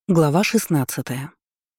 Глава 16.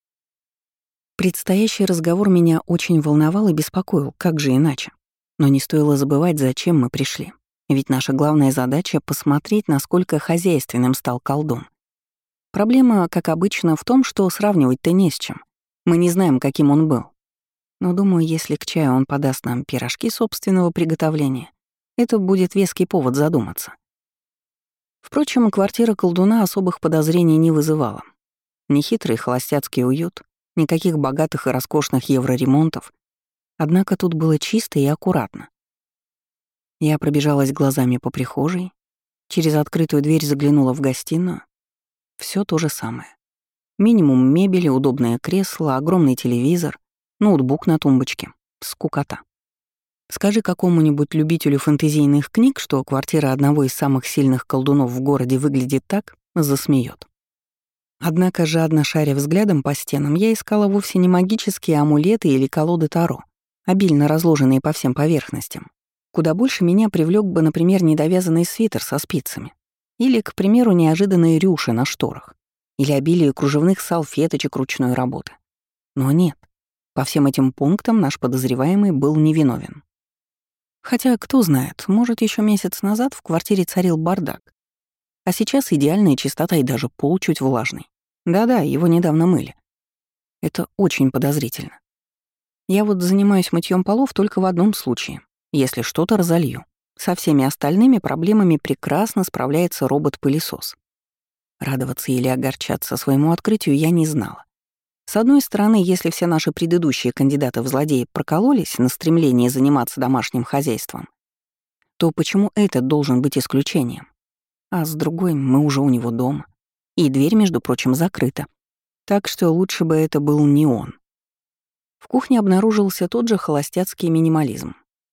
Предстоящий разговор меня очень волновал и беспокоил, как же иначе. Но не стоило забывать, зачем мы пришли. Ведь наша главная задача — посмотреть, насколько хозяйственным стал колдун. Проблема, как обычно, в том, что сравнивать-то не с чем. Мы не знаем, каким он был. Но думаю, если к чаю он подаст нам пирожки собственного приготовления, это будет веский повод задуматься. Впрочем, квартира колдуна особых подозрений не вызывала. Нехитрый холостяцкий уют, никаких богатых и роскошных евроремонтов. Однако тут было чисто и аккуратно. Я пробежалась глазами по прихожей, через открытую дверь заглянула в гостиную. Все то же самое. Минимум мебели, удобное кресло, огромный телевизор, ноутбук на тумбочке. Скукота. Скажи какому-нибудь любителю фэнтезийных книг, что квартира одного из самых сильных колдунов в городе выглядит так, засмеет. Однако, жадно шаря взглядом по стенам, я искала вовсе не магические амулеты или колоды Таро, обильно разложенные по всем поверхностям. Куда больше меня привлёк бы, например, недовязанный свитер со спицами. Или, к примеру, неожиданные рюши на шторах. Или обилие кружевных салфеточек ручной работы. Но нет. По всем этим пунктам наш подозреваемый был невиновен. Хотя, кто знает, может, ещё месяц назад в квартире царил бардак. А сейчас идеальная чистота и даже пол чуть влажный. Да-да, его недавно мыли. Это очень подозрительно. Я вот занимаюсь мытьем полов только в одном случае, если что-то разолью. Со всеми остальными проблемами прекрасно справляется робот-пылесос. Радоваться или огорчаться своему открытию я не знала. С одной стороны, если все наши предыдущие кандидаты в злодеи прокололись на стремлении заниматься домашним хозяйством, то почему этот должен быть исключением? А с другой, мы уже у него дома. И дверь, между прочим, закрыта. Так что лучше бы это был не он. В кухне обнаружился тот же холостяцкий минимализм.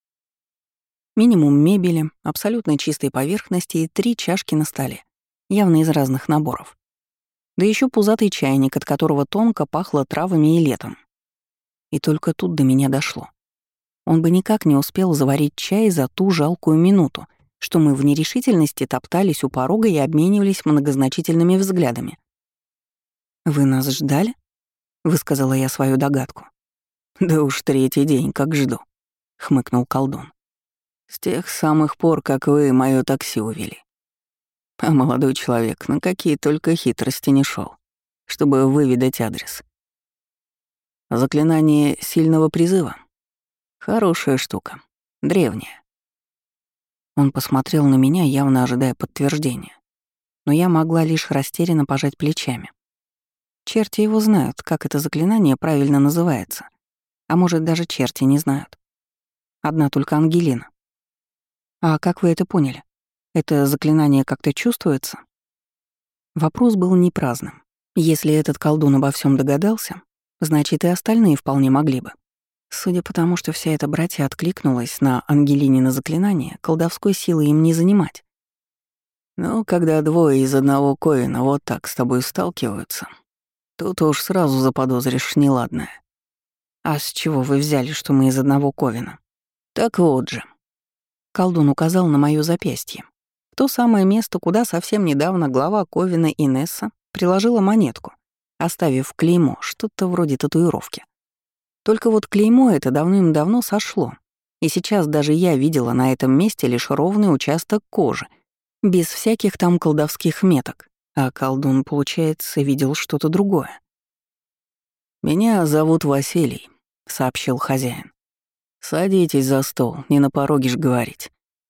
Минимум мебели, абсолютно чистой поверхности и 3 чашки на столе, явно из разных наборов. Да еще пузатый чайник, от которого тонко пахло травами и летом. И только тут до меня дошло. Он бы никак не успел заварить чай за ту жалкую минуту, что мы в нерешительности топтались у порога и обменивались многозначительными взглядами. «Вы нас ждали?» — высказала я свою догадку. «Да уж 3-й день, как жду», — хмыкнул колдун. «С тех самых пор, как вы моё такси увели. А молодой человек на какие только хитрости не шел, чтобы выведать адрес. Заклинание сильного призыва. Хорошая штука, древняя». Он посмотрел на меня, явно ожидая подтверждения. Но я могла лишь растерянно пожать плечами. Черти его знают, как это заклинание правильно называется. А может, даже черти не знают. Одна только Ангелина. А как вы это поняли? Это заклинание как-то чувствуется? Вопрос был не праздным. Если этот колдун обо всем догадался, значит, и остальные вполне могли бы. Судя по тому, что вся эта братья откликнулась на Ангелинино заклинание, колдовской силы им не занимать. Но когда двое из одного коина вот так с тобой сталкиваются, тут уж сразу заподозришь неладное. А с чего вы взяли, что мы из одного ковина? Так вот же. Колдун указал на моё запястье. В то самое место, куда совсем недавно глава ковина Инесса приложила монетку, оставив клеймо, что-то вроде татуировки. Только вот клеймо это давным-давно сошло, и сейчас даже я видела на этом месте лишь ровный участок кожи, без всяких там колдовских меток, а колдун, получается, видел что-то другое. «Меня зовут Василий», — сообщил хозяин. «Садитесь за стол, не на пороге ж говорить».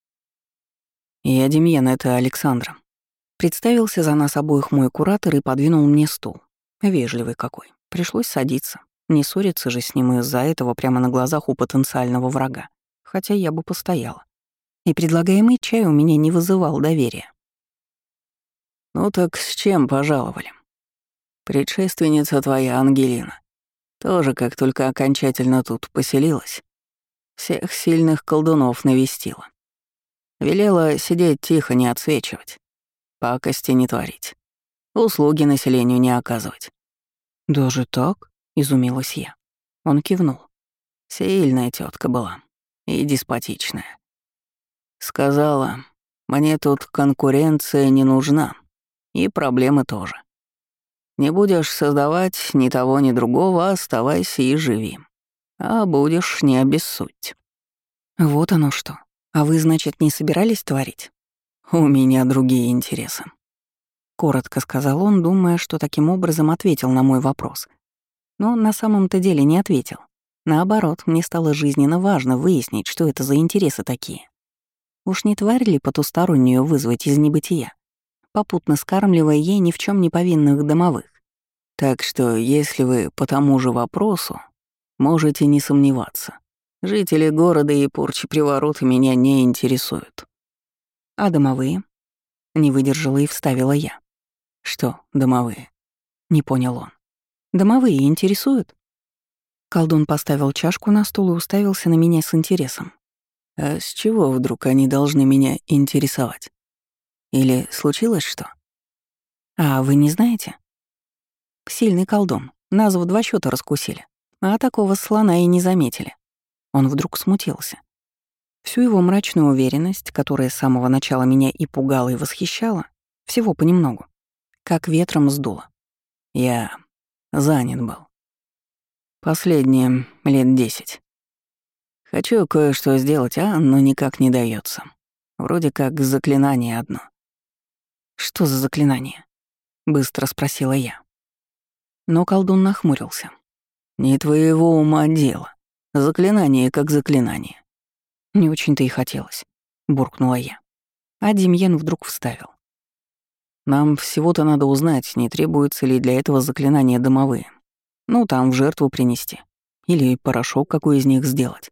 «Я Демьян, это Александра». Представился за нас обоих мой куратор и подвинул мне стул. Вежливый какой. Пришлось садиться. Не ссориться же с ним из-за этого прямо на глазах у потенциального врага. Хотя я бы постояла. И предлагаемый чай у меня не вызывал доверия. «Ну так с чем пожаловали? Предшественница твоя, Ангелина, тоже как только окончательно тут поселилась, всех сильных колдунов навестила. Велела сидеть тихо, не отсвечивать, пакости не творить, услуги населению не оказывать». «Даже так?» — изумилась я. Он кивнул. Сильная тетка была и деспотичная. Сказала, мне тут конкуренция не нужна, и проблемы тоже. Не будешь создавать ни того, ни другого, оставайся и живи. А будешь, не обессудь. Вот оно что. А вы, значит, не собирались творить? У меня другие интересы. Коротко сказал он, думая, что таким образом ответил на мой вопрос. Но на самом-то деле не ответил. Наоборот, мне стало жизненно важно выяснить, что это за интересы такие. Уж не тварь ли потустороннюю вызвать из небытия, попутно скармливая ей ни в чем не повинных домовых? Так что, если вы по тому же вопросу, можете не сомневаться. Жители города и порчи приворота меня не интересуют. А домовые? Не выдержала и вставила я. Что, домовые? Не понял он. Домовые интересуют? Колдун поставил чашку на стол и уставился на меня с интересом. А с чего вдруг они должны меня интересовать? Или случилось что? А вы не знаете? Сильный колдун. Нас в 2 счета раскусили. А такого слона и не заметили. Он вдруг смутился. Всю его мрачную уверенность, которая с самого начала меня и пугала, и восхищала, всего понемногу, как ветром сдуло. Я занят был. Последние лет 10. Хочу кое-что сделать, но никак не дается. Вроде как заклинание одно. «Что за заклинание?» — быстро спросила я. Но колдун нахмурился. Не твоего ума дело. Заклинание как заклинание. «Не очень-то и хотелось», — буркнула я. А Демьян вдруг вставил. Нам всего-то надо узнать, не требуется ли для этого заклинания домовые. Ну, там в жертву принести. Или порошок какой из них сделать.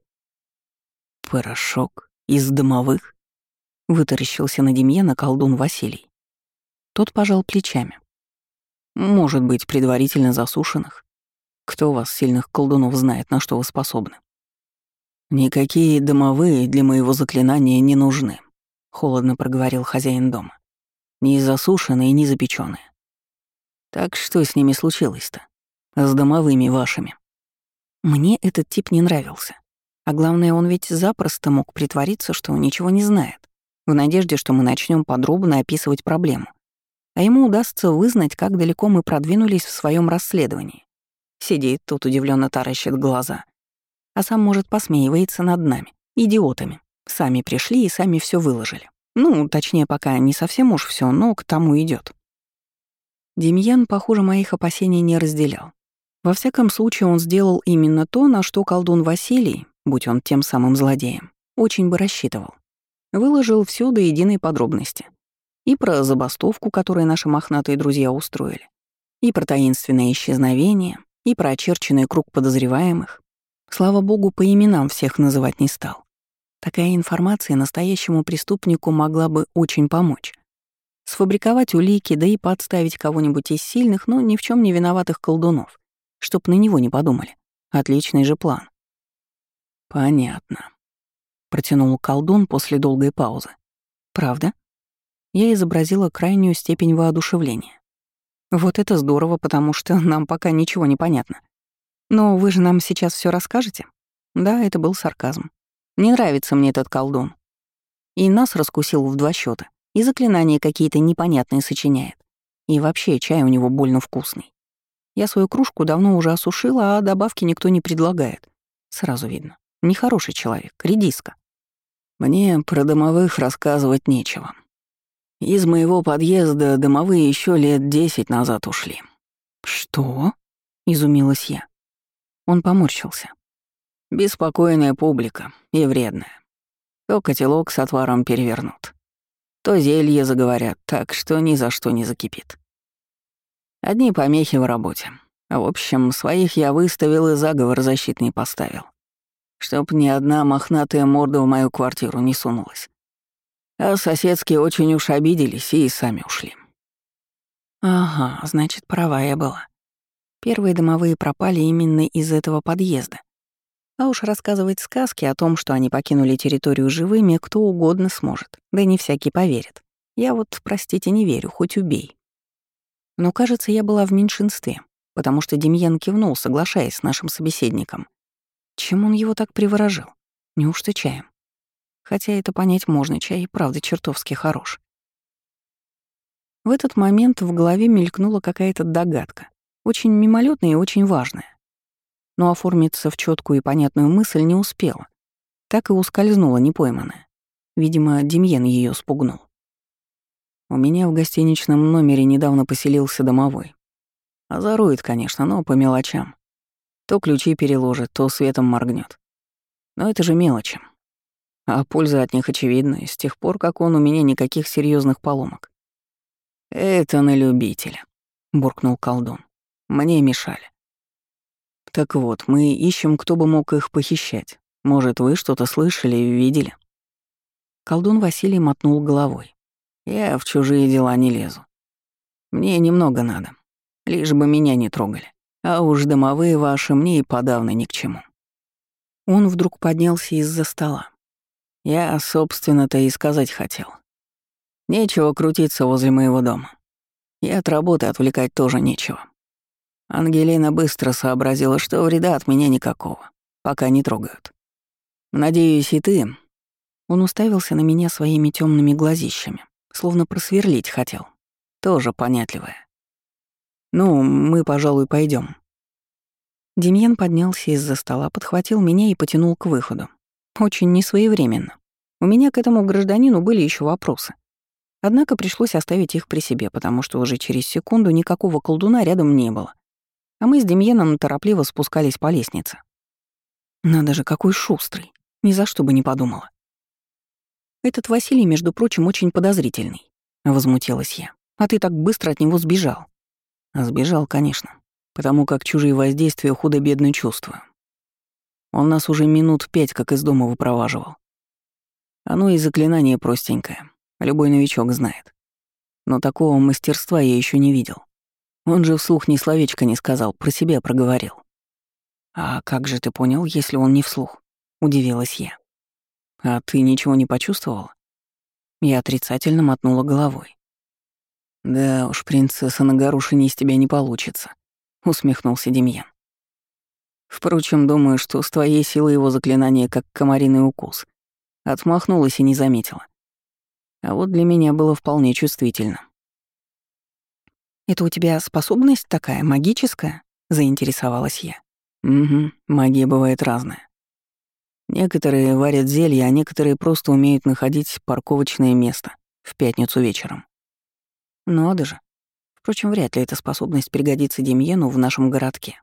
«Порошок? Из домовых?» — вытаращился на Демьяна колдун Василий. Тот пожал плечами. Может быть, предварительно засушенных. Кто вас, сильных колдунов, знает, на что вы способны? Никакие домовые для моего заклинания не нужны, холодно проговорил хозяин дома. Ни засушенные, ни запеченные. Так что с ними случилось-то? С домовыми вашими? Мне этот тип не нравился. А главное, он ведь запросто мог притвориться, что ничего не знает, в надежде, что мы начнем подробно описывать проблему. А ему удастся вызнать, как далеко мы продвинулись в своем расследовании. Сидит тут, удивленно таращит глаза. А сам, может, посмеивается над нами, идиотами. Сами пришли и сами все выложили. Ну, точнее, пока не совсем уж все, но к тому идет. Демьян, похоже, моих опасений не разделял. Во всяком случае, он сделал именно то, на что колдун Василий, будь он тем самым злодеем, очень бы рассчитывал. Выложил все до единой подробности. И про забастовку, которую наши мохнатые друзья устроили, и про таинственное исчезновение, и про очерченный круг подозреваемых. Слава богу, по именам всех называть не стал. Такая информация настоящему преступнику могла бы очень помочь. Сфабриковать улики, да и подставить кого-нибудь из сильных, но ни в чем не виноватых колдунов, чтоб на него не подумали. Отличный же план. Понятно. Протянул колдун после долгой паузы. Правда? Я изобразила крайнюю степень воодушевления. Вот это здорово, потому что нам пока ничего не понятно. Но вы же нам сейчас все расскажете? Да, это был сарказм. Не нравится мне этот колдун. И нас раскусил в 2 счета, и заклинания какие-то непонятные сочиняет. И вообще чай у него больно вкусный. Я свою кружку давно уже осушила, а добавки никто не предлагает. Сразу видно. Нехороший человек, редиска. Мне про домовых рассказывать нечего. Из моего подъезда домовые еще лет 10 назад ушли. «Что?» — изумилась я. Он поморщился. Беспокойная публика и вредная. То котелок с отваром перевернут, то зелье заговорят так, что ни за что не закипит. Одни помехи в работе. В общем, своих я выставил и заговор защитный поставил, чтоб ни одна мохнатая морда в мою квартиру не сунулась. А соседские очень уж обиделись и сами ушли. Ага, значит, права я была. Первые домовые пропали именно из этого подъезда. А уж рассказывать сказки о том, что они покинули территорию живыми, кто угодно сможет. Да не всякий поверит. Я вот, простите, не верю, хоть убей. Но, кажется, я была в меньшинстве, потому что Демьян кивнул, соглашаясь с нашим собеседником. Чем он его так приворожил? Неужто чаем? Хотя это понять можно, чай и правда чертовски хорош. В этот момент в голове мелькнула какая-то догадка, очень мимолетная и очень важная. Но оформиться в четкую и понятную мысль не успела. Так и ускользнула непойманная. Видимо, Демьен ее спугнул. У меня в гостиничном номере недавно поселился домовой. Озорует, конечно, но по мелочам. То ключи переложит, то светом моргнет. Но это же мелочи. А польза от них очевидна, с тех пор, как он у меня никаких серьезных поломок. «Это на любителя», — буркнул колдун. «Мне мешали». «Так вот, мы ищем, кто бы мог их похищать. Может, вы что-то слышали и видели?» Колдун Василий мотнул головой. «Я в чужие дела не лезу. Мне немного надо, лишь бы меня не трогали. А уж домовые ваши мне и подавно ни к чему». Он вдруг поднялся из-за стола. «Я, собственно-то, и сказать хотел. Нечего крутиться возле моего дома. И от работы отвлекать тоже нечего. Ангелина быстро сообразила, что вреда от меня никакого, пока не трогают. Надеюсь, и ты...» Он уставился на меня своими темными глазищами, словно просверлить хотел. Тоже понятливая. «Ну, мы, пожалуй, пойдем. Демьян поднялся из-за стола, подхватил меня и потянул к выходу. Очень несвоевременно. У меня к этому гражданину были еще вопросы. Однако пришлось оставить их при себе, потому что уже через секунду никакого колдуна рядом не было. А мы с Демьяном торопливо спускались по лестнице. Надо же, какой шустрый. Ни за что бы не подумала. Этот Василий, между прочим, очень подозрительный. Возмутилась я. А ты так быстро от него сбежал. Сбежал, конечно, потому как чужие воздействия худо-бедно чувствую. Он нас уже минут 5 как из дома выпроваживал. Оно и заклинание простенькое, любой новичок знает. Но такого мастерства я еще не видел. Он же вслух ни словечко не сказал, про себя проговорил. «А как же ты понял, если он не вслух?» — удивилась я. «А ты ничего не почувствовала?» Я отрицательно мотнула головой. «Да уж, принцесса на горошине из тебя не получится», — усмехнулся Демьян. «Впрочем, думаю, что с твоей силой его заклинание как комариный укус. Отмахнулась и не заметила. А вот для меня было вполне чувствительно». «Это у тебя способность такая, магическая?» — заинтересовалась я. «Угу, магия бывает разная. Некоторые варят зелья, а некоторые просто умеют находить парковочное место в пятницу вечером. Надо же. Впрочем, вряд ли эта способность пригодится Демьену в нашем городке.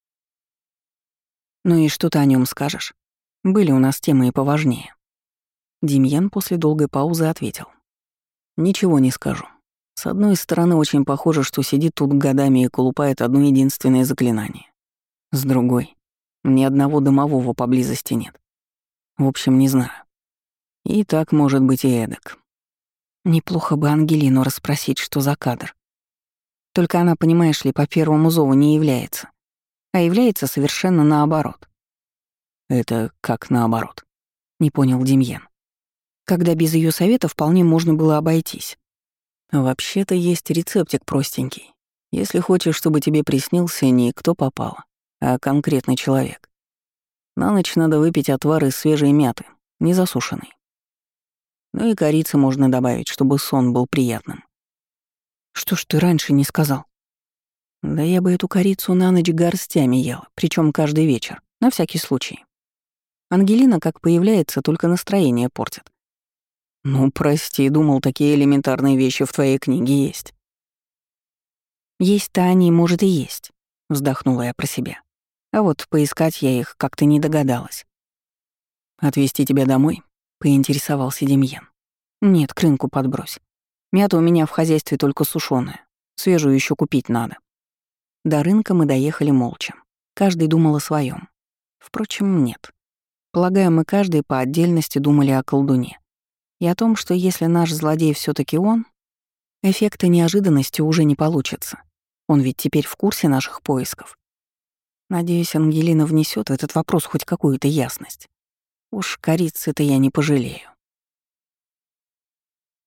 Ну и что ты о нем скажешь? Были у нас темы и поважнее». Демьян после долгой паузы ответил. «Ничего не скажу. С одной стороны, очень похоже, что сидит тут годами и колупает одно единственное заклинание. С другой, ни одного домового поблизости нет. В общем, не знаю. И так может быть и эдак. Неплохо бы Ангелину расспросить, что за кадр. Только она, понимаешь ли, по первому зову не является. А является совершенно наоборот». «Это как наоборот?» — не понял Демьян. «Когда без ее совета вполне можно было обойтись. Вообще-то есть рецептик простенький. Если хочешь, чтобы тебе приснился не кто попало, а конкретный человек. На ночь надо выпить отвар из свежей мяты, не засушенный. Ну и корицы можно добавить, чтобы сон был приятным». «Что ж ты раньше не сказал?» «Да я бы эту корицу на ночь горстями ела, причем каждый вечер, на всякий случай. Ангелина, как появляется, только настроение портит». «Ну, прости, думал, такие элементарные вещи в твоей книге есть». «Есть-то они, может, и есть», — вздохнула я про себя. А вот поискать я их как-то не догадалась. «Отвезти тебя домой?» — поинтересовался Демьян. «Нет, к рынку подбрось. Мята у меня в хозяйстве только сушёная. Свежую еще купить надо». До рынка мы доехали молча. Каждый думал о своем. Впрочем, нет. Полагаю, мы каждый по отдельности думали о колдуне. И о том, что если наш злодей все таки он, эффекта неожиданности уже не получится. Он ведь теперь в курсе наших поисков. Надеюсь, Ангелина внесет в этот вопрос хоть какую-то ясность. Уж корицы-то я не пожалею.